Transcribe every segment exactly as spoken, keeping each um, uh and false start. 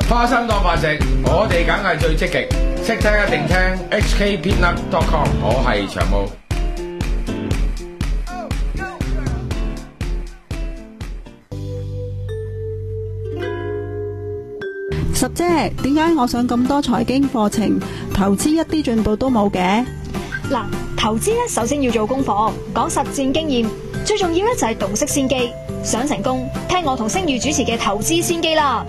花生當飯食，我哋梗係最積極，識聽一定聽 H K peanut dot com， 我係長毛。 十姐，點解我上咁多財經課程，投資一啲進步都冇嘅？ 嗱，投資咧首先要做功課，講實戰經驗，最重要咧就係洞悉先機。想成功，聽我同星宇主持嘅投資先機啦。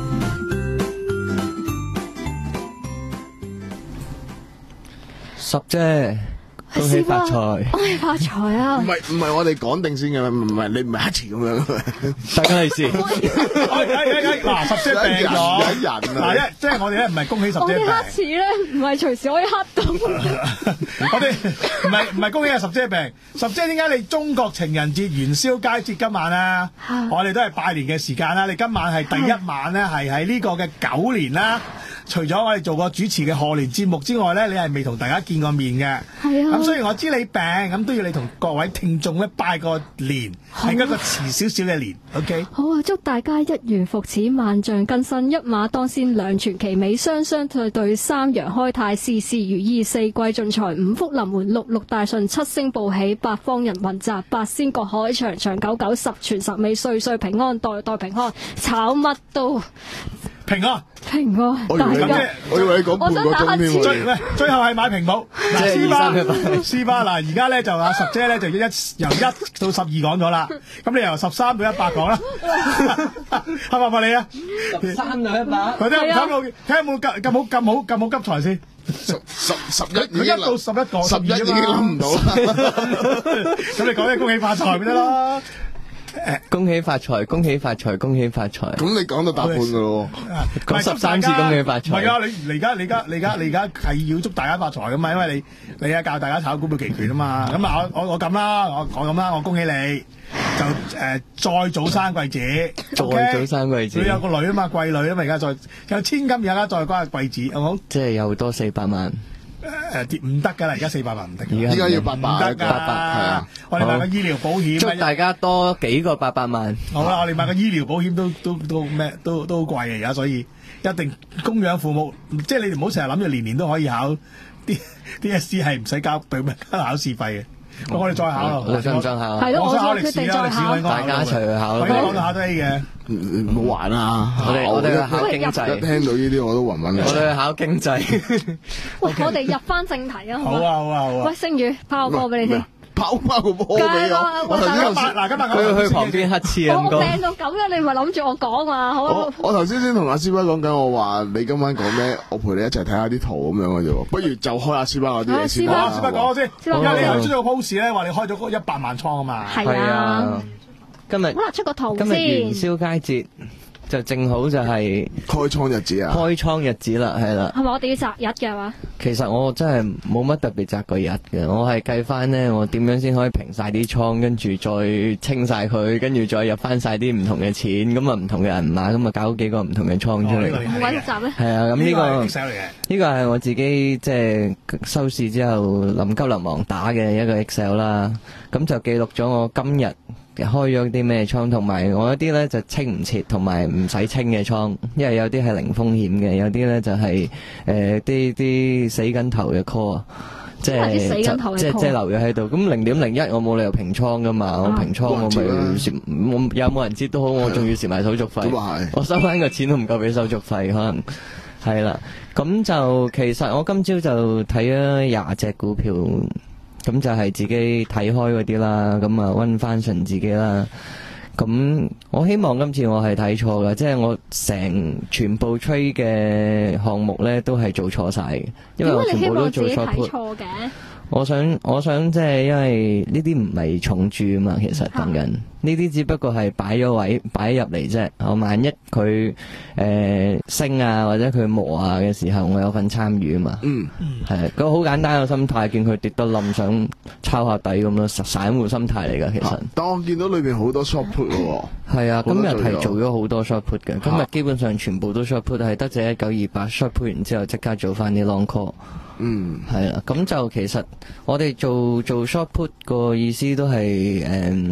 十姐，恭喜發財！ 恭喜發財啊！ 唔係唔係，我哋講定先嘅，唔係你唔係一次咁樣。 大家利是。 嗱，十姐病咗， 有人啊！ 嗱，一即係我哋咧唔係恭喜十姐我病， 哋黑池咧唔係隨時可以黑到。 我哋唔係唔係恭喜阿十姐病。十姐點解你中國情人節元宵佳節今晚啊？我哋都係拜年嘅時間啦。你今晚係第一晚咧，係喺呢個嘅狗年啦。除咗我哋做過主持嘅賀年節目之外咧，你係未同大家見過面嘅。 係啊。 咁雖然我知你病，咁都要你同各位聽眾咧拜個年，係一個遲少少嘅年。OK。 好啊！祝大家一元復始，萬象更新，一馬當先，兩全其美，雙雙對對，三陽開泰，事事如意，四季進財，五福臨門，六六大順，七星報喜，八方人雲集，八仙過海，長長久久，十全十美，歲歲平安，代代平安，炒乜都平安。 平安， 我以為你大家。 我以為你講半個鐘添最喎。 喂，最後係買屏幕。嗱， 即係斯巴二三一八斯巴嗱，而家咧就阿十姐咧就一由一到十二講咗啦。咁你由十三到一百講啦，係咪咪你啊？ 十三到一百。 佢睇下睇下睇下有冇咁咁好咁好咁好急財先。 十十十一已經佢一到十一個， 十一已經諗唔到啦。 咁你講啲恭喜發財咪得咯？ 恭喜發財，恭喜發財，恭喜發財。 咁你講到大半噶咯講十三次恭喜發財。 唔係啊！你你而家你而家你而家你而家係要祝大家發財噶嘛？因為你你啊教大家炒股票期權啊嘛。咁啊我我我咁啦，我我咁啦，我恭喜你就誒再早生貴子， 再早生貴子。 你有個女啊嘛，貴女啊嘛，而家再有千金，而家再關貴子，好唔好？ 即係又多四百萬。 誒跌唔得㗎啦！而家四百萬唔得㗎， 依家要八百， 唔得㗎。 八百係啊！ 我哋買個醫療保險， 祝大家多幾個八百萬。 好啦，我哋買個醫療保險都都都咩都都好貴嘅而家，所以一定供養父母。即係你哋唔好成日諗住年年都可以考啲 D S C 係唔使交俾咩交考試費嘅。咁我哋再考咯， 你想唔想考？ 係咯，我我想考歷決定史啦，歷史再考我應該大家一齊去考咯。 我應該講到考得 A 嘅。 唔好玩啊！ 我哋我哋去考經一濟。 聽到呢啲我都暈暈我哋去考經濟。 喂，我哋入翻正題啊， 好啊好啊好啊！ 喂，星宇拋個波俾你先。 拋翻個波俾我。我頭先今日嗱今日佢去旁邊乞嗤啊！ 我我唔該。 病到咁樣，你咪諗住我講嘛？好啊我。我頭先先同阿師班講緊，我話你今晚講咩？我陪你一齊睇下啲圖咁樣嘅啫喎。不如就開阿師班嗰啲嘢先好啊， 啦。 先咪講先。 先因為你講頭先有個 post 咧，話你開咗嗰一百萬倉啊嘛。 係啊。 今日好啦，出個圖今日元先。 宵佳節就正好就係開倉日子啊！ 開倉日子啦，係啦。 係咪我哋要擇日嘅係嘛？ 其實我真係冇乜特別擇個日嘅，我係計翻呢，我點樣先可以平晒啲倉，跟住再清晒佢，跟住再入翻晒啲唔同嘅錢，咁啊唔同嘅銀碼，咁啊搞幾個唔同嘅倉出嚟。 好鬼複雜咩？ 係啊，咁呢個 Excel 嚟嘅。 呢個係我自己即係收市之後臨急臨忙打嘅一個 Excel 啦，咁就記錄咗我今日開咗啲咩倉，同埋我一啲咧就清唔切，同埋唔使清嘅倉，因為有啲係零風險嘅，有啲咧就係誒啲啲死緊頭嘅 call 啊，即係死緊頭嘅 call 即係即係留咗喺度。咁零點零一我冇理由平倉噶嘛，我平倉我咪蝕，我有冇人知都好，我仲要蝕埋手續費。 咁啊係， 我收翻個錢都唔夠俾手續費，可能係啦。咁就其實我今朝就睇咗廿隻股票。咁就係自己睇開嗰啲啦，咁啊溫翻順自己啦。咁我希望今次我係睇錯嘅，即係我成全部 trade 嘅項目咧都係做錯晒嘅，因為我全部都做錯 put。 錯嘅。 我想我想即係因為呢啲唔係重注啊嘛，其實等緊呢啲只不過係擺咗位擺入嚟啫。我萬一佢誒、呃、升啊或者佢磨啊嘅時候，我有份參與啊嘛。 嗯， 係個好簡單嘅心態，見佢跌得冧，想抄下底咁咯，散戶心態嚟噶其實。 但我見到裏邊好多 short put 喎。 係啊，今日好多係做咗好多 short put 嘅，今日基本上全部都 short put，係得隻一九二八 short put 完之後即刻做翻啲 long call。 嗯， 係啦，咁就其實我哋做做 short put 個意思都係誒、嗯，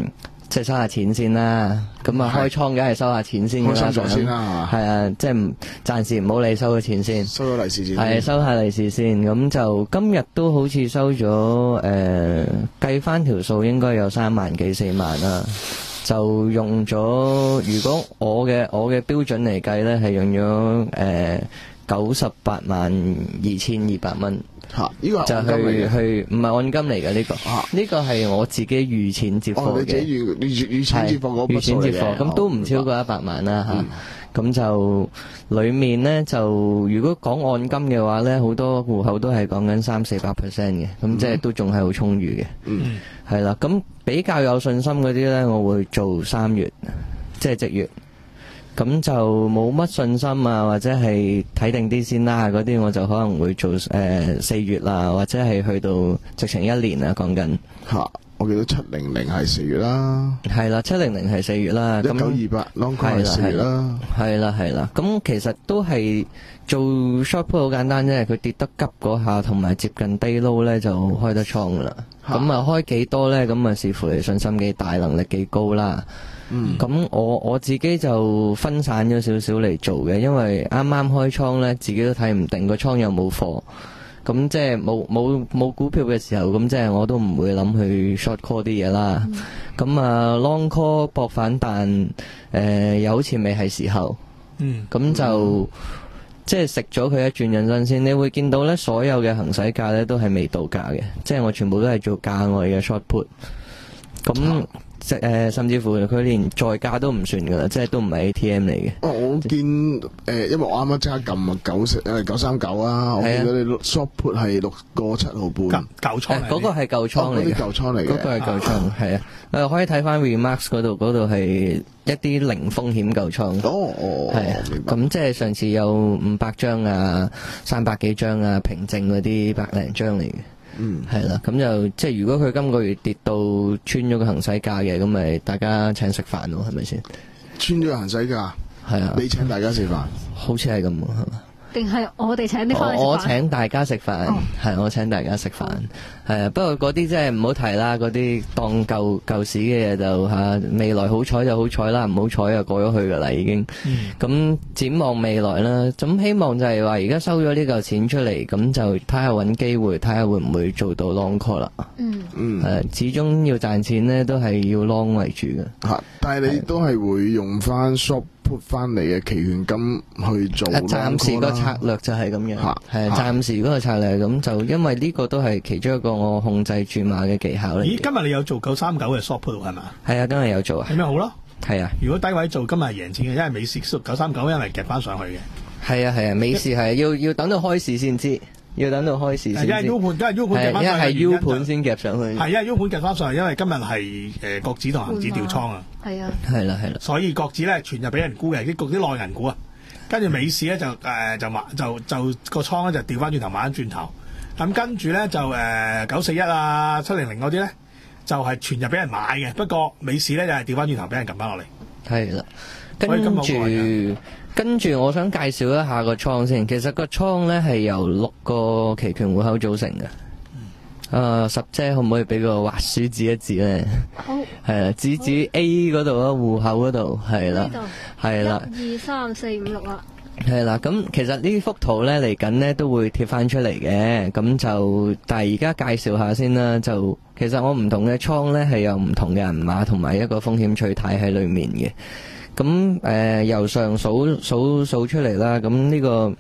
即係收下錢先啦。咁啊開倉梗係收下錢先㗎啦， 開心咗先啦， 係啊，即係唔暫時唔好理收咗錢先， 收咗利是先， 係收下利是先。咁就今日都好似收咗誒，計翻條數應該有三萬幾四萬啦。就用咗，如果我嘅我嘅標準嚟計咧，係用咗誒九十八萬二千二百蚊。 嚇，呢個係就按金嚟嘅， 去去唔係按金嚟嘅呢個， 啊呢個係我自己預錢接貨哦，你自己嘅， 預預預錢接貨嗰筆預錢接貨， 數嚟嘅咁都唔超哦過一百萬啦嗯嚇。咁就裡面咧就如果講按金嘅話咧，好多戶口都係講緊三四百 percent 嘅，咁即係都仲係好充裕嘅。 嗯係啦，咁比較有信心嗰啲咧，我會做三月，即係即月。咁就冇乜信心啊，或者係睇定啲先啦。嗰啲我就可能會做誒四月啦，或者係去到直情一年啊。講緊嚇，我記得七零零係四月啦， 係啦，七零零係四月啦。 一九咁二八 long call 係四月啦， 係啦係啦。咁其實都係做 short put 好簡單啫，佢跌得急嗰下，同埋接近低 low 咧就開得倉噶啦。 嚇咁啊開幾多咧？咁啊視乎你信心幾大，能力幾高啦。 嗯咁我我自己就分散咗少少嚟做嘅，因為啱啱開倉咧，自己都睇唔定個倉有冇貨，咁即係冇冇冇股票嘅時候，咁即係我都唔會諗去 short call 啲嘢啦。咁啊、嗯、long call 搏反彈，誒、呃、又好似未係時候， 嗯， 咁就、嗯、即係食咗佢一轉引身先，你會見到咧所有嘅行使價咧都係未到價嘅，即係我全部都係做價外嘅 short put，咁。即誒，甚至乎佢連在價都唔算噶啦，即係都唔係 A T M 嚟嘅。 哦，我見誒、呃，因為我啱啱即刻撳啊九四誒九三九啊，我見到你 short put 係六個七毫半， 舊舊倉嚟嗰個係舊倉哦，嗰啲嚟嘅， 舊倉嚟嘅， 嗰個係舊倉，係啊。誒，可以睇翻 Remarks 嗰度，嗰度係一啲零風險舊倉。 哦哦， 係啊， 明白。 咁即係上次有五百張啊，三百幾張啊，平靜嗰啲百零張嚟嘅。 嗯， 係啦，咁就即係如果佢今個月跌到穿咗個行使價嘅，咁咪大家請食飯咯，係咪先？ 穿咗行使價， 係啊， 你請大家食飯， 好似係咁喎，係嘛？ 定係我哋請啲翻嚟食飯？ 我我請大家食飯， 哦係我請大家食飯，係啊。不過嗰啲即係唔好提啦，嗰啲當舊舊市嘅嘢就嚇，未來好彩就好彩啦，唔好彩就過咗去噶啦已經。咁展望未來啦，咁希望就係話而家收咗呢嚿錢出嚟，咁就睇下揾機會，睇下會唔會做到 long call 啦。 嗯， 嗯， 誒，始終要賺錢咧，都係要 long 為主嘅。 嚇，但係你都係會用翻 short put 翻嚟嘅期權金去做 long call 啦。 暫時個策略就係咁樣， 嚇係啊，暫時嗰個策略咁就因為呢個都係其中一個我控制注碼嘅技巧嚟咦， 嘅。 今日你有做九三九嘅 short put 係嘛？ 係啊，今日有做啊， 咁咪好咯。 係啊， 如果低位做，今日係贏錢嘅，因為美市九三九因為夾翻上去嘅。 係啊，係啊，美市係要要等到開市先知，要等到開市先知。 係因為 U 盤，因為 U 盤夾係因為係翻上去嘅原因 U 就盤先夾上去。 係因為 U 盤夾翻上去，因為今日係誒國指同恒指調倉啊， 係啊， 係啦，係啦， 所以國指咧全日俾人沽嘅，啲啲內銀股啊，跟住美市咧就誒、呃、就買就就個倉咧就調翻轉頭買翻轉頭，咁跟住咧就誒九四一啊七零零嗰啲咧就係、是、全日俾人買嘅，不過美市咧就係調翻轉頭俾人撳翻落嚟。 係啦。 所以今日跟好過癮住跟住，我想介紹一下個倉先。其實個倉咧係由六個期權戶口組成嘅。誒，十姐可唔可以俾個滑鼠指一指咧？ 好， 係啦，指指 A 嗰度啊，戶口嗰度係啦呢，度係啦。 一二三四五六啦， 係啦，咁其實呢幅圖咧嚟緊咧都會貼翻出嚟嘅，咁就但係而家介紹下先啦。就其實我唔同嘅倉咧係有唔同嘅銀碼同埋一個風險取態喺裏面嘅。咁誒、呃、由上數數數出嚟啦，咁呢個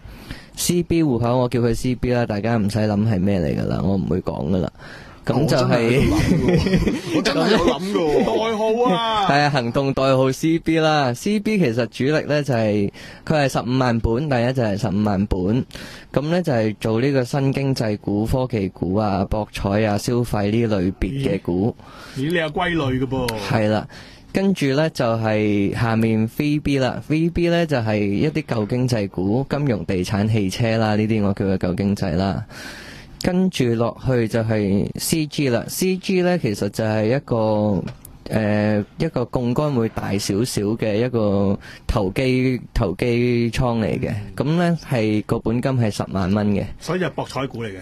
C B 戶口我叫佢 C B 啦，大家唔使諗係咩嚟噶啦，我唔會講噶啦。咁就係、 我真係有諗㗎代喎， 號啊， 係啊，行動代號 C B 啦。C B 其實主力咧就係佢係十五萬本，第一就係十五萬本。咁咧就係做呢個新經濟股、科技股啊、博彩啊、消費呢類別嘅股。 咦你有歸類嘅噃？ 係啦。跟住咧就係、是、下面 three B 啦 ，three B 咧就係、是、一啲舊經濟股、金融、地產、汽車啦，呢啲我叫佢舊經濟啦。跟住落去就係 C G 啦 ，C G 咧其實就係一個誒、呃、一個槓桿會大少少嘅一個投機投機倉嚟嘅，咁咧係個本金係十萬蚊嘅。 所以就博彩股嚟嘅。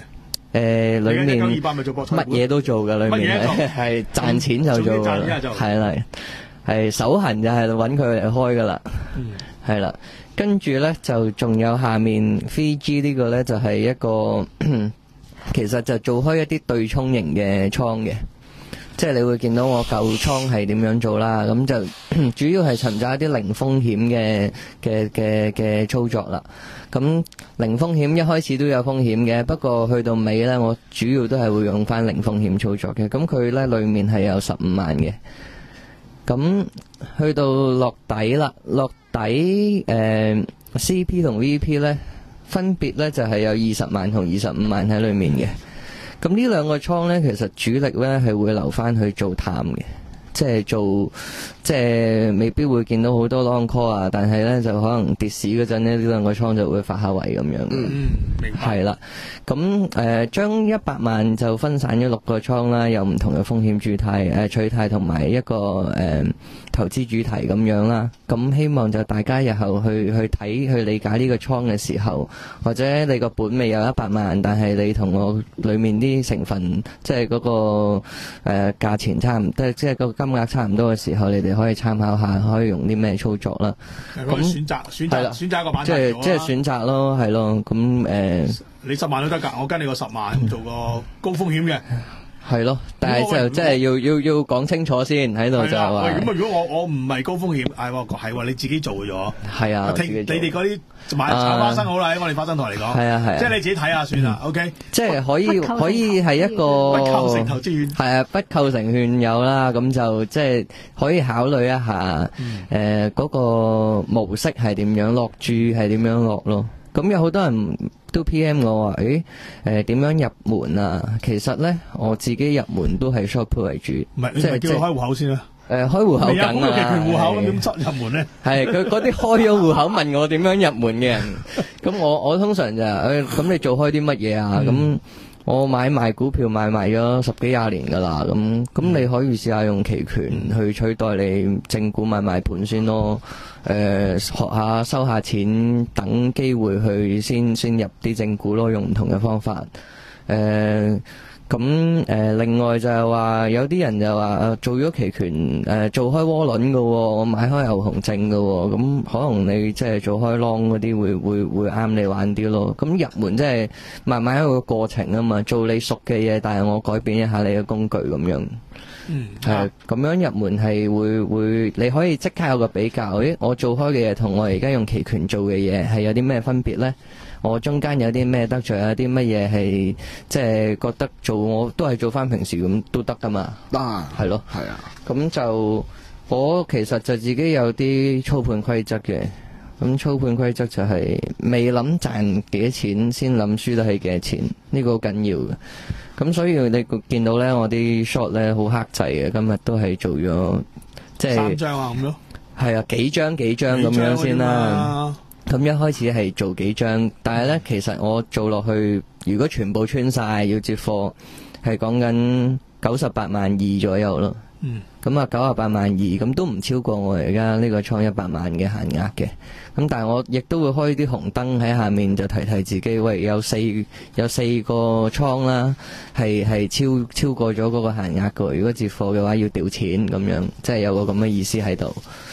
誒，裏面一九二八咪做博彩乜嘢都做㗎，裏面係係賺錢就做㗎啦，係啦，係手痕就係揾佢嚟開㗎啦，係啦。跟住咧就仲有下面 three G 呢個咧就係一個其實就做開一啲對沖型嘅倉嘅，即係你會見到我舊倉係點樣做啦，咁就主要係尋找一啲零風險嘅嘅嘅嘅操作啦。咁零風險一開始都有風險嘅，不過去到尾咧，我主要都係會用翻零風險操作嘅。咁佢咧裏面係有十五萬嘅，咁去到落底啦，落底誒、呃、C P 同 V P 咧分別咧就係有二十萬同二十五萬喺裏面嘅。咁呢兩個倉咧，其實主力咧係會留翻去做淡嘅，即係做即係未必會見到好多 long call 啊，但係咧就可能跌市嗰陣咧，呢兩個倉就會發下圍咁樣。 嗯，明白。 係啦，咁誒將一百萬就分散咗六個倉啦，有唔同嘅風險主題誒取態同埋一個誒、呃、投資主題咁樣啦。咁希望就大家日後去去睇去理解呢個倉嘅時候，或者你個本未有一百萬，但係你同我裡面啲成分即係嗰個誒、呃、價錢差唔多，即係個金額差唔多嘅時候，你哋可以參考下，可以用啲咩操作啦。 咁選擇選擇選擇一個板塊即係即係選擇咯，係咯。咁誒，呃、 你十萬都得㗎，我跟你個十萬做個高風險嘅。 係咯，但係就即係要要要講清楚先喺度就係話。 喂，咁啊，如果我我唔係高風險，係喎係喎，你自己做咗。係啊， 聽你哋嗰啲買炒花生好啦，喺我哋花生台嚟講。係啊係啊， 即係你自己睇下算啦。OK， 即係可以可以係一個不構成投資券。 係啊，不構成勸誘啦，咁就即係可以考慮一下誒嗰個模式係點樣落注係點樣落咯。咁有好多人都 P M 我話，誒誒點樣入門啊？其實咧，我自己入門都係 short put 為主。 唔係，你咪叫佢開戶口先啦。 誒開戶口緊啊！ 未有期權戶口咁點執入門咧？ 係佢嗰啲開咗戶口問我點樣入門嘅人，咁我我通常就誒咁你做開啲乜嘢啊？咁我買賣股票買賣咗十幾廿年㗎啦，咁咁你可以試下用期權去取代你正股買賣盤先咯。誒、呃、學下收下錢，等機會去先先入啲正股咯，用唔同嘅方法。誒咁誒另外就係話有啲人就話做咗期權誒、呃、做開窩輪嘅喎，我買開牛熊證嘅喎，咁可能你即係做開 long 嗰啲會會會啱你玩啲咯。咁入門即係慢慢一個過程啊嘛，做你熟嘅嘢，但係我改變一下你嘅工具咁樣。 嗯， 係咁樣入門係會會，你可以即刻有個比較。誒，我做開嘅嘢同我而家用期權做嘅嘢係有啲咩分別呢？我中間有啲咩得罪，有啲乜嘢係即係覺得做我都係做翻平時咁都得噶嘛？ 得係咯， 係啊。 咁就我其實就自己有啲操盤規則嘅。咁操盤規則就係未諗賺幾多錢，先諗輸得起幾多錢，呢個好緊要嘅。咁所以你見到咧，我啲 short 咧好克制嘅，今日都係做咗即係三張啊咁咯。係啊，幾張幾張咁樣先啦。咁一開始係做幾張，但係咧其實我做落去，如果全部穿晒要接貨，係講緊九十八萬二左右咯。 嗯， 咁啊九十八萬二，咁都唔超過我而家呢個倉一百萬嘅限額嘅。咁但係我亦都會開啲紅燈喺下面，就提提自己，喂，有四有四個倉啦，係係超超過咗嗰個限額嘅。如果接貨嘅話，要掉錢咁樣，即係有個咁嘅意思喺度。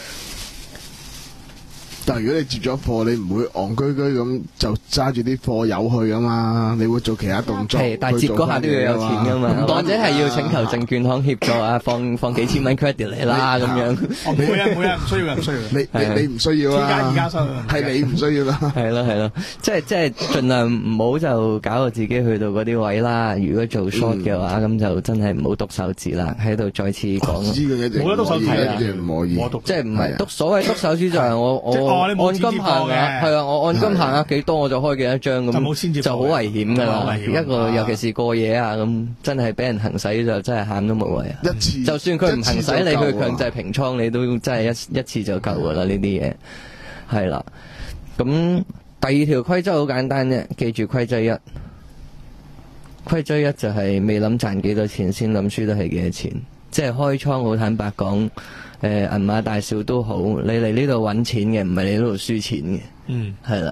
但係如果你接咗貨，你唔會戇居居咁就揸住啲貨有去噶嘛？你會做其他動作。 係，但係接嗰下都要有錢噶嘛，或者係要請求證券行協助啊，放放幾千蚊 credit 嚟啦咁樣。 唔會啊，唔會啊，唔需要嘅，唔需要。 你你你唔需要啊。 而家而家收係你唔需要啦。 係咯係咯，即係即係盡量唔好就搞到自己去到嗰啲位啦。如果做 short 嘅話，咁就真係唔好篤手指啦。喺度再次講， 冇得篤手指啊， 唔可以。 即係唔係篤所謂篤手指就係我我。按金限額係啊，我按金限額幾多我就開幾多張咁，就好危險噶啦。一個尤其是過夜啊咁，真係俾人行使就真係喊都冇謂啊！ 一次就算佢唔行使你，佢強制平倉你都真係一一次就夠噶啦。呢啲嘢係啦。咁第二條規則好簡單啫，記住規則一。規則一就係未諗賺幾多錢，先諗輸得係幾多錢。即係開倉好坦白講。誒、呃、銀碼大小都好，你嚟呢度揾錢嘅，唔係你呢度輸錢嘅。 嗯， 係啦。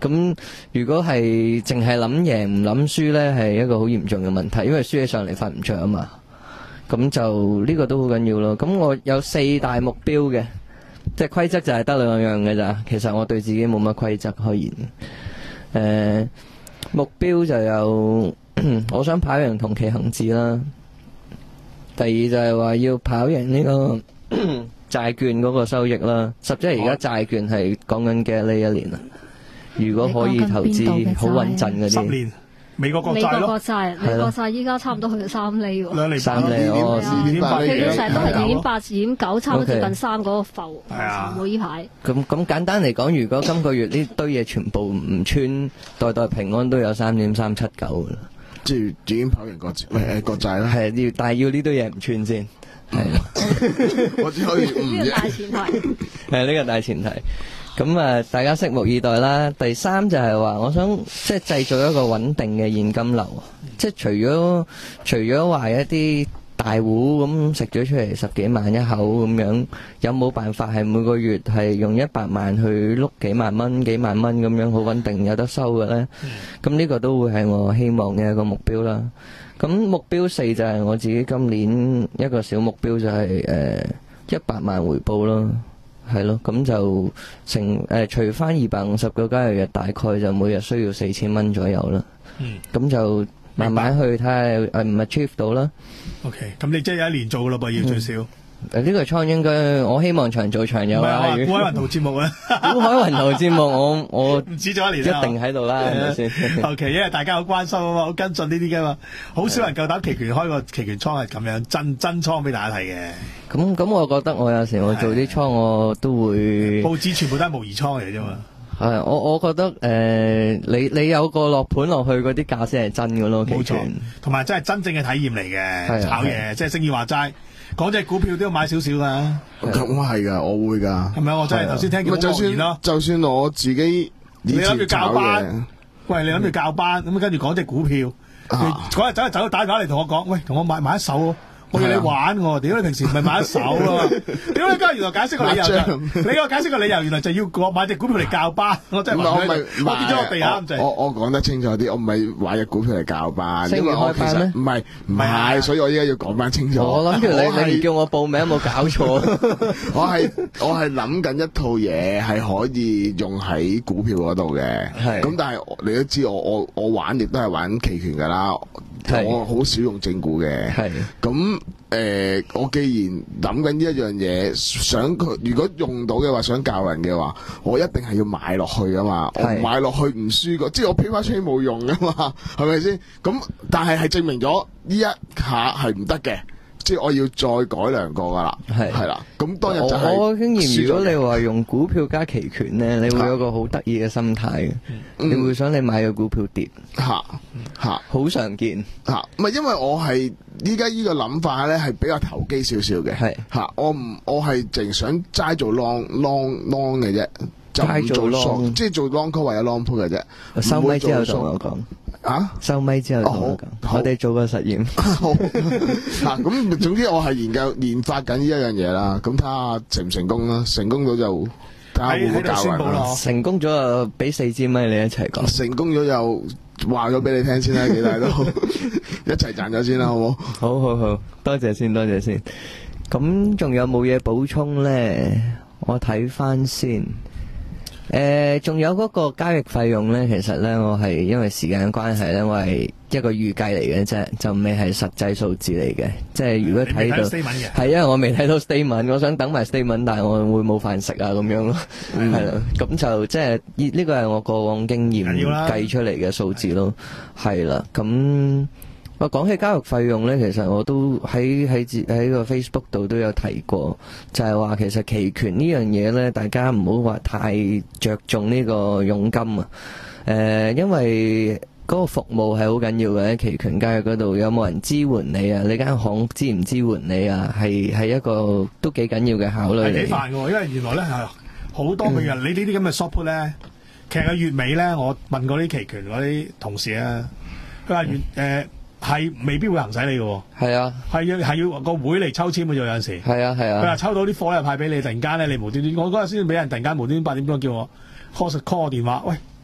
咁如果係淨係諗贏唔諗輸咧，係一個好嚴重嘅問題，因為輸起上嚟瞓唔着啊嘛。咁就呢個都好緊要咯。咁我有四大目標嘅，即係規則就係得兩樣嘅咋。其實我對自己冇乜規則可言。誒、呃，目標就有我想跑贏同期恒指啦。第二就係話要跑贏呢個債券嗰個收益啦。十即係而家債券係講緊嘅呢一年啊。如果可以投資好穩陣嗰啲， 十年美國國美債咯， 國國債，美國國債依家差唔多去到三厘喎。 兩厘三厘哦， 二點八厘佢嘅， 成日都係二點八、二係點九，差唔多接近三嗰個浮。 係啊冇呢排。 咁咁簡單嚟講，如果今個月呢堆嘢全部唔穿，代代平安都有三點三七九噶啦。 即係已經跑贏國債，唔係誒國債啦。 係要，但係要呢堆嘢唔穿先。係， 我只可以唔呢個大前提。 係呢個大前提。咁啊，大家拭目以待啦。第三就係話，我想即係製造一個穩定嘅現金流，即係除咗除咗話一啲大戶咁食咗出嚟十幾萬一口咁樣，有冇辦法係每個月係用一百萬去碌幾萬蚊、幾萬蚊咁樣好穩定有得收嘅呢？咁呢個都會係我希望嘅一個目標啦。咁目標四就係我自己今年一個小目標就係誒一百萬回報咯。係咯，咁就成誒、呃、除翻二百五十個交易日，大概就每日需要四千蚊左右啦。嗯，咁就慢慢去睇下誒唔 achieve 到啦。 OK，咁你即係有一年做咯噃，要最少。 誒、嗯，呢、這個倉應該我希望長做長有啊。 唔係啊，古海雲圖節目啊， 古海雲圖節目我我唔止咗一年， 一定喺度啦，係咪先 ？OK，因為大家好關心啊嘛，好跟進呢啲噶嘛，好少人夠膽期權開個期權倉係咁樣真真倉俾大家睇嘅。 咁咁，我覺得我有時我做啲倉我都會報紙全部都係模擬倉嚟啫嘛。 係我我覺得誒、呃，你你有個落盤落去嗰啲價先係真嘅咯， 冇錯，同埋真係真正嘅體驗嚟嘅炒嘢，即係星宇話齋，講隻股票都要買少少噶。 咁我係噶，我會噶。 係咪我真係頭先聽見就算就算我自己你諗住教班，喂，你諗住教班咁跟住講隻股票，嗰日走走打電話嚟同我講，喂，同我買買一手。我要你玩喎，屌你平時唔係買一手啊？屌你今日原來解釋個理由就，你個解釋個理由原來就要我買隻股票嚟教班，我真係話佢，我跌咗落地下咁滯。 我我講得清楚啲，我唔係買隻股票嚟教班， 因為我其實唔係唔係，所以我依家要講翻清楚。 我諗住你你唔叫我報名，有冇搞錯？ 我係我係諗緊一套嘢係可以用喺股票嗰度嘅，咁但係你都知我我我玩亦都係玩期權㗎啦。我好少用正股嘅，咁誒、呃，我既然諗緊呢一樣嘢，想佢如果用到嘅話，想教人嘅話，我一定係要買落去噶嘛，我買落去唔輸過，即係我飄翻出去冇用噶嘛，係咪先？咁但係係證明咗呢一下係唔得嘅。即係我要再改良過噶啦，係係啦。咁當日就係我經驗，如果你話用股票加期權咧，你會有個好得意嘅心態嘅，嗯、你會想你買個股票跌，吓吓好常見吓。唔係因為我係依家呢個諗法咧，係比較投機少少嘅，係吓。我唔我係淨想齋做 long long long 嘅啫，就唔做 long， 即係做 long call 或者 long put 嘅啫。 收咪之後同我講。 啊！ 收咪之後同我講，我哋做個實驗。 好嗱，咁總之我係研究研發緊呢一樣嘢啦。咁睇下成唔成功啦。成功咗就睇下會唔會教人啦。 成功咗就俾四支咪你一齊講。 成功咗又話咗俾你聽先啦，幾大都一齊賺咗先啦，好唔好？ 好好好，多謝先，多謝先。咁仲有冇嘢補充咧？我睇翻先。誒，仲、呃、有嗰個交易費用咧，其實咧我係因為時間關係咧，我係一個預計嚟嘅啫，就未係實際數字嚟嘅。即係如果睇到係因為我未睇到 statement， 我想等埋 statement， 但係我會冇飯食啊咁樣咯，係啦、嗯。咁就即係呢個係我過往經驗計出嚟嘅數字咯，係啦。咁我講起交易費用咧，其實我都喺喺喺個 Facebook 度都有提過，就係、是、話其實期權呢樣嘢咧，大家唔好話太着重呢個佣金啊。誒、呃，因為嗰個服務係好緊要嘅，喺期權交易嗰度有冇人支援你啊？你間行支唔支援你啊？係係一個都幾緊要嘅考慮嚟。係幾煩嘅， 因為原來咧係好多嘅人，嗯、你呢啲咁嘅 short put 咧，其實月尾咧，我問過啲期權嗰啲同事啊，佢話月誒。呃係未必會行使你嘅，係啊，係要係要個會嚟抽籤嘅啫，有陣時係啊係啊。佢話抽到啲貨又派俾你，突然間咧你無端端，我嗰日先俾人突然間無端端八點鐘叫我 call call 我電話，喂，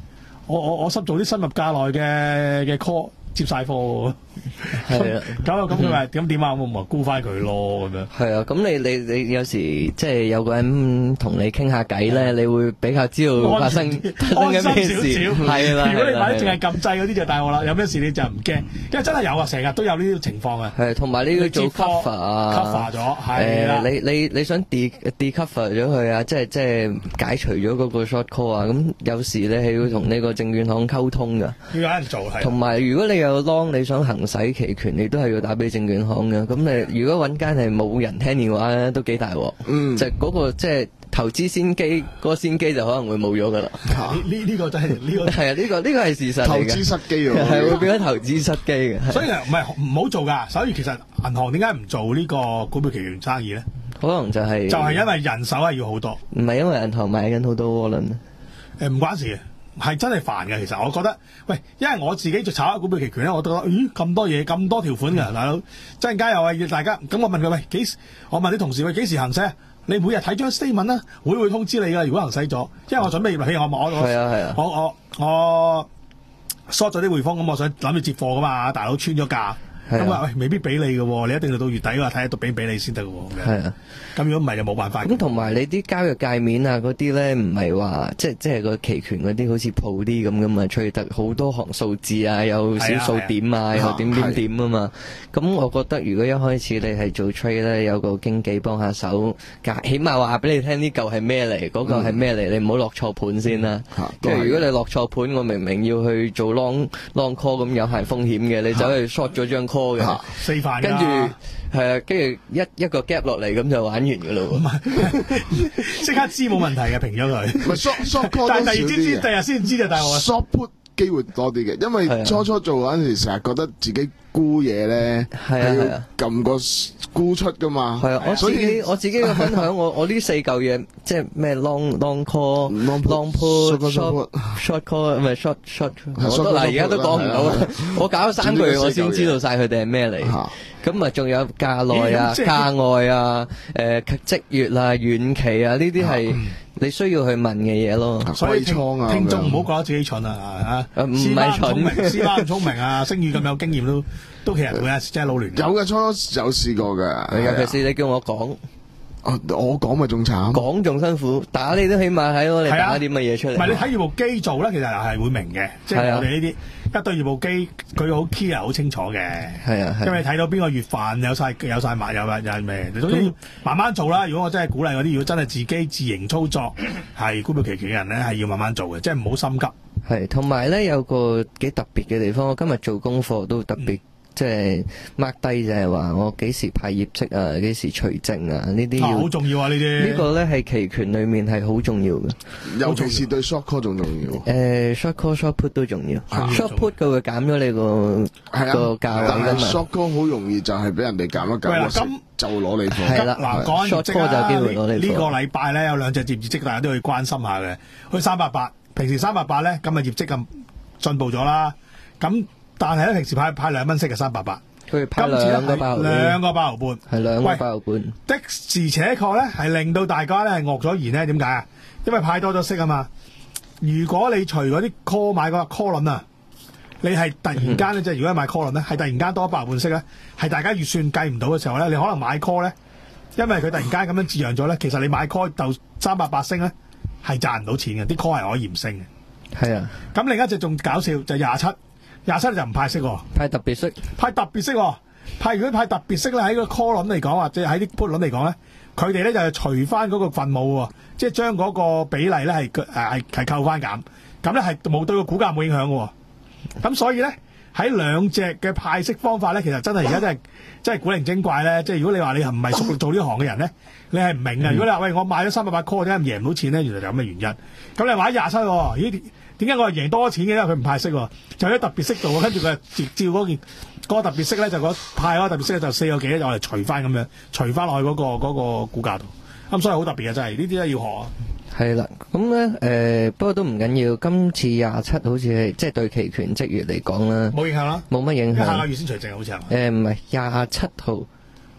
我我我濕做啲深入價內嘅嘅 call。接晒貨喎， 係啊， 咁咁佢話咁點啊？我咪沽翻佢咯咁樣。 係啊，咁你你你有時即係有個人同你傾下偈咧，你會比較知道發生發生緊咩事。係啦， 如果你買淨係撳掣嗰啲就大鑊啦，有咩事你就唔驚，因為真係有啊，成日都有呢啲情況啊。 係，同埋你要做 cover 啊 ，cover 咗，係啦。 誒，你你你想 de de cover 咗佢啊，即係即係解除咗嗰個 short call 啊，咁有時你係要同呢個證券行溝通㗎。 要有人做係。同埋如果你有 long 你想行使期權，你都係要打俾證券行嘅。咁你如果揾間係冇人聽電話咧，都幾大鑊。嗯，就嗰個即係投資先機，嗰個先機就可能會冇咗噶啦。 呢呢個真係呢個係啊，呢個呢個係事實嚟嘅。 投資失機喎， 係會變咗投資失機嘅。 所以唔係唔好做㗎。所以其實銀行點解唔做呢個股票期權生意咧？ 可能就係就係因為人手係要好多。 唔係因為銀行買緊好多窩輪。 誒唔關事嘅。係真係煩嘅，其實我覺得，喂，因為我自己就炒股票期權咧，我都覺得，咦咁多嘢，咁多條款嘅，大佬，陣間又係要大家，咁我問佢，喂，幾時？我問啲同事，喂，幾時行使啊？你每日睇張 statement 啦，會唔會通知你㗎？如果行使咗，因為我準備，譬如我我我， 係啊係啊， 我我我 short 咗啲匯豐，咁我想諗住接貨㗎嘛，大佬穿咗價。咁話喂，未必俾你嘅喎，你一定要到月底嘅話睇下到俾唔俾你先得嘅喎。係啊，咁如果唔係就冇辦法。 咁同埋你啲交易界面啊嗰啲咧，唔係話即係即係個期權嗰啲好似鋪啲咁噶嘛，吹得好多行數字啊，有小數點啊，又點點點啊嘛。咁我覺得如果一開始你係做 trade 咧，有個經紀幫下手，起碼話俾你聽呢嚿係咩嚟，嗰嚿係咩嚟，你唔好落錯盤先啦。即係如果你落錯盤，我明明要去做 long long call 咁有限風險嘅，你走去 short 咗張 call。 四塊， 跟住係啊，跟住一一個 gap 落嚟，咁就玩完噶咯喎！ 即刻知冇問題嘅，平咗佢。 唔係 short short call 但係第二朝知，第日先知就大鑊。 short put 機會多啲嘅，因為初初做嗰陣時，成日覺得自己沽嘢咧係要撳個沽出噶嘛。係啊，我自己我自己嘅分享，我我呢四嚿嘢，即係咩 long long call、long put、short short call，唔係 short short。我都嗱，而家都講唔到，我搞咗三個月，我先知道晒佢哋係咩嚟。咁啊，仲有價內啊、價外啊、誒即月啊、遠期啊，呢啲係你需要去問嘅嘢咯。 所以聽聽眾唔好覺得自己蠢啊嚇！ 唔係蠢， 司馬咁聰明啊，星宇咁有經驗都都其實會有時真係撈亂。 有嘅，初初有試過嘅。 尤其是你叫我講， 我講咪仲慘， 講仲辛苦，打你都起碼喺我哋打啲乜嘢出嚟。 唔係你睇業務機做咧，其實係會明嘅，即係我哋呢啲。一對業務機，佢好 clear 好清楚嘅，係啊，因為睇到邊個月份有晒有晒碼有有係咩，總之慢慢做啦。如果我真係鼓勵嗰啲，如果真係自己自營操作係股票期權嘅人咧，係要慢慢做嘅，即係唔好心急。係，同埋咧有個幾特別嘅地方，我今日做功課都特別。嗯即係 mark 低就係話我幾時派業績啊，幾時除淨啊，呢啲好重要啊！呢啲呢個咧係期權裏面係好重要嘅， 尤其是對 short call 仲重要。 誒 short call short put 都重要 ，short put 佢會減咗你個個價位㗎嘛。 但係 short call 好容易就係俾人哋減一減，咁就攞你貨。 係啦，嗱講業績啊，呢個禮拜咧有兩隻業績，大家都要關心下嘅。佢三百八，平時三百八咧，今日業績咁進步咗啦，咁。但係咧，平時派派兩蚊息嘅三百八， 佢派兩個八毫半， 兩個八毫半， 係兩個八毫半。 的而且確咧，係令到大家咧係惡咗言咧。點解啊？因為派多咗息啊嘛。如果你除嗰啲 call 買嗰個 call 輪啊，你係突然間咧，即係、嗯、如果買 call 輪咧，係突然間多一百毫半息咧，係大家預算計唔到嘅時候咧，你可能買 call 咧，因為佢突然間咁樣自揚咗咧，其實你買 call 就三百八升咧，係賺唔到錢嘅，啲 call 係可以唔升嘅。係啊。咁另一隻仲搞笑就廿七。廿七就唔派息喎， 派特別息， 派特別息喎，派如果派特別息咧，喺個 call 輪嚟講，或者喺啲 put 輪嚟講咧，佢哋咧就係除翻嗰個分母喎，即係將嗰個比例咧係誒係係扣翻減，咁咧係冇對個股價冇影響嘅喎。咁所以咧喺兩隻嘅派息方法咧，其實真係而家真係真係古靈精怪咧。即係如果你話你唔係熟做呢行嘅人咧，你係唔明嘅。如果你話喂我買咗三百八 call 點解贏唔到錢咧？原來就咁嘅原因。咁你買廿七喎，咦？點解我係贏多錢嘅？因為佢唔派息喎，就喺特別息度，跟住佢照嗰件嗰個特別息咧，就嗰派嗰個特別息咧就四個幾，就我嚟除翻咁樣，除翻落去嗰個嗰個股價度。咁所以好特別嘅真係，呢啲咧要學啊。係啦， 咁咧誒，不過都唔緊要。今次廿七好似係即係對期權即月嚟講啦， 冇影響啦， 冇乜影響。 下個月先除淨好似係嘛？ 誒唔係廿七號，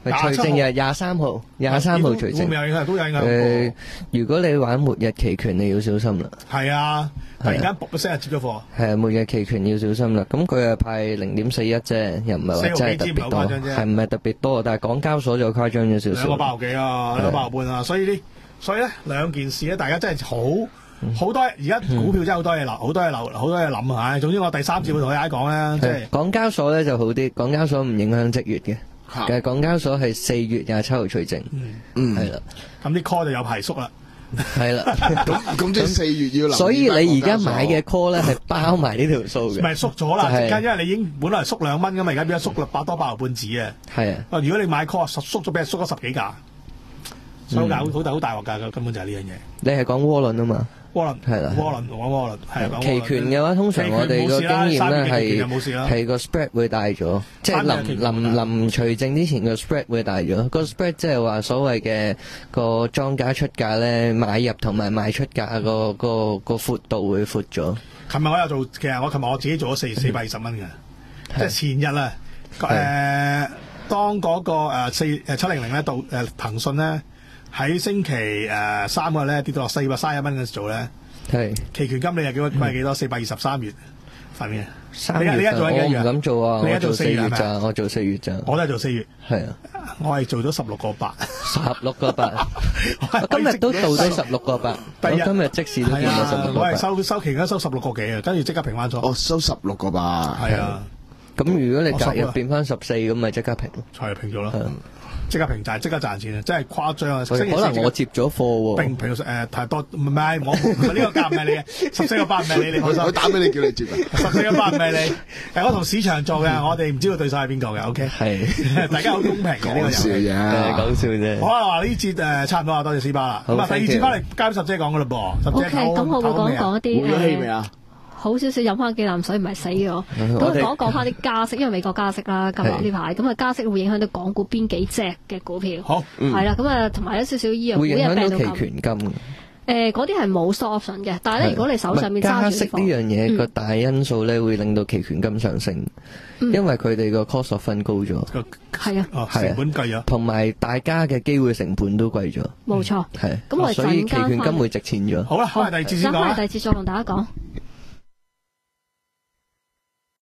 咪除淨日廿三號，廿三號除淨。 會唔會有影響？都有影響。 誒，如果你玩末日期權，你要小心啦。係啊，突然間卜一聲就接咗貨。 係啊，末日期權要小心啦。咁佢係派零點四一啫，又唔係話真係特別多，係唔係特別多？但係港交所就誇張咗少少。 兩個八毫幾啊，兩個八毫半啊，所以呢，所以咧兩件事咧，大家真係好好多。而家股票真係好多嘢諗，好多嘢諗，好多嘢諗啊！總之我第三節會同大家講啦，即係港交所咧就好啲，港交所唔影響即月嘅。其實港交所係四月廿七號除淨，嗯，係啦， 咁啲 call 就有排縮啦， 係啦， 咁咁即係四月要留意。 所以你而家買嘅 call 咧係包埋呢條數嘅， 唔係縮咗啦，即刻因為你已經本來縮兩蚊㗎嘛，而家變咗縮啦，百多八毫半紙啊，係啊，如果你買 call 縮縮咗，俾人縮咗十幾價，所以好好大好大鑊㗎，根本就係呢樣嘢。 你係講窩輪啊嘛？ 窩輪係啦，窩輪講窩輪係期權嘅話，通常我哋個經驗咧係係個 spread 會大咗，即係臨臨臨除淨之前個 spread 會大咗。個 spread 即係話所謂嘅個莊家出價咧，買入同埋賣出價個個個闊度會闊咗。 琴日我有做，其實我琴日我自己做咗四四百二十蚊嘅，即係前日啊，誒當嗰個誒四誒七零零咧到誒騰訊咧。喺星期誒三嗰日咧跌到落四百三十一蚊嘅時做咧，係期權金你又幾多？貴幾多？四百二十三月份嘅。 三月你而家做緊幾月？我唔敢做啊！ 你而家做四月咋？我做四月咋？ 我都係做四月。 係啊， 我係做咗十六個八。 十六個八。今日都到咗十六個八。我今日即時都見到十六個八。 我係收收期間收十六個幾啊，跟住即刻平翻咗。 哦，收十六個八。 係啊。 咁如果你隔日變翻十四，咁咪即刻平咯。 係平咗啦。即刻平賺，即刻賺錢啊！真係誇張啊！ 可能我接咗貨喎。 平平誒太多，唔係我呢個價唔係你嘅，十四個八唔係你，你放心。 我打俾你叫你接啊！ 十四個八唔係你，誒我同市場做嘅，我哋唔知道對手係邊個嘅。O K，係大家好公平嘅呢個遊戲。 講笑啫， 講笑啫。 好啊，話呢節誒差唔多啊，多謝斯巴啦。咁啊，第二節翻嚟交十姐講噶啦噃。十姐咁我會講講一啲誒。冇氣未啊？ 好少少飲翻幾啖水唔係死嘅，咁講講翻啲加息，因為美國加息啦，今日呢排咁啊加息會影響到港股邊幾隻嘅股票， 好係啦，咁啊同埋有少少醫藥股會影響到期權金。 誒嗰啲係冇 option 嘅，但係咧如果你手上面揸住加息呢樣嘢個大因素咧，會令到期權金上升，因為佢哋個 cost of fund 高咗， 係啊， 成本貴咗， 同埋大家嘅機會成本都貴咗， 冇錯， 係， 咁我哋所以期權金會值錢咗。 好啦，翻嚟第二節先講， 翻嚟第二節再同大家講。